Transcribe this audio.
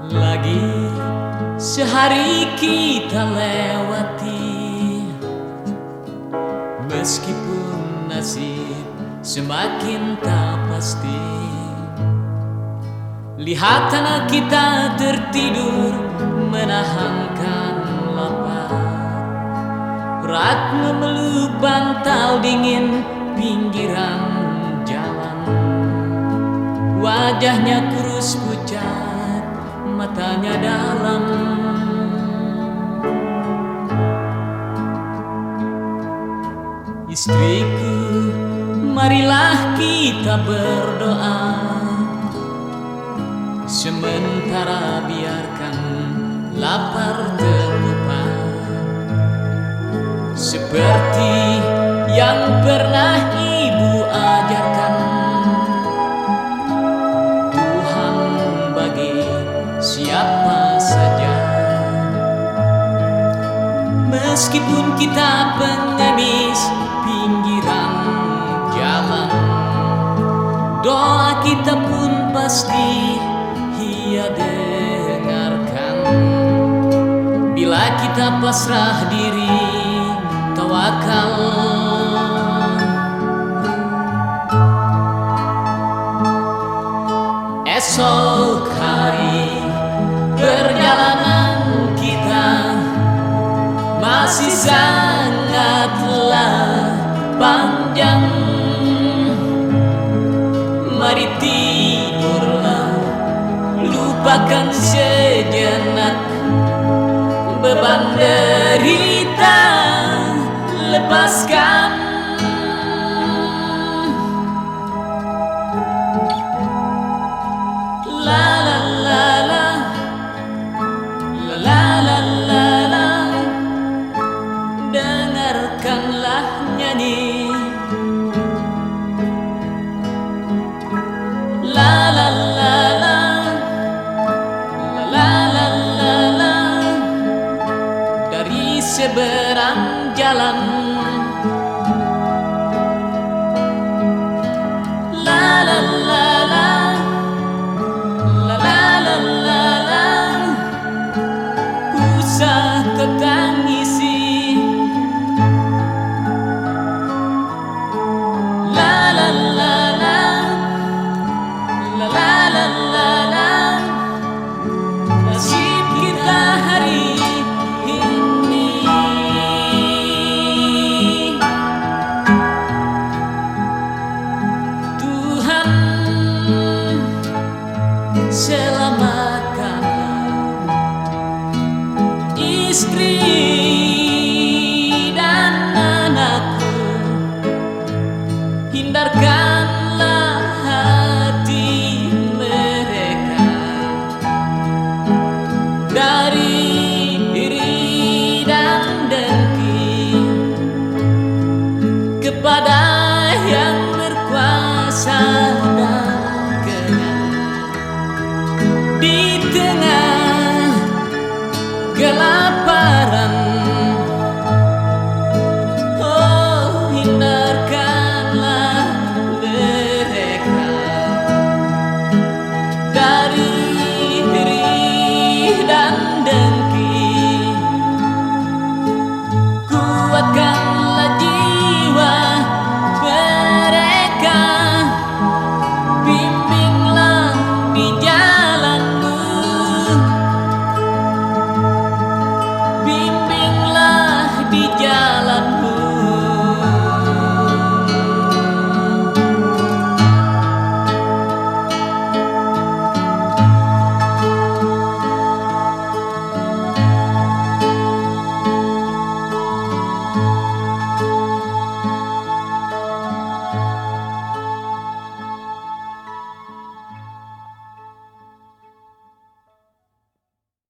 Lagi sehari kita lewati, meskipun nasib semakin tak pasti. Lihat anak kita tertidur menahankan lapar, berat memeluk bantal dingin pinggiran jalan. Wajahnya kurus pucat, matanya dalam. Istriku, marilah kita berdoa, sementara biarkan lapar terlupa. Seperti yang pernah ibu ajarkan, Tuhan bagi siapa saja. Meskipun kita pengemis pinggiran jalan, doa kita pun pasti Ia dengarkan. Bila kita pasrah diri, tawakal, esok hari perjalanan kita masih sangatlah panjang. Mari tidurlah, lupakan sejenak beban derita, lepaskan. La la la la, la la la la, dengarkanlah nyanyi. La la la la, la la la la, dari seberang jalan. La la la la, la la la la, usah ketangisi. La la la la, la la la la, nasib kita hari ini. Tuhan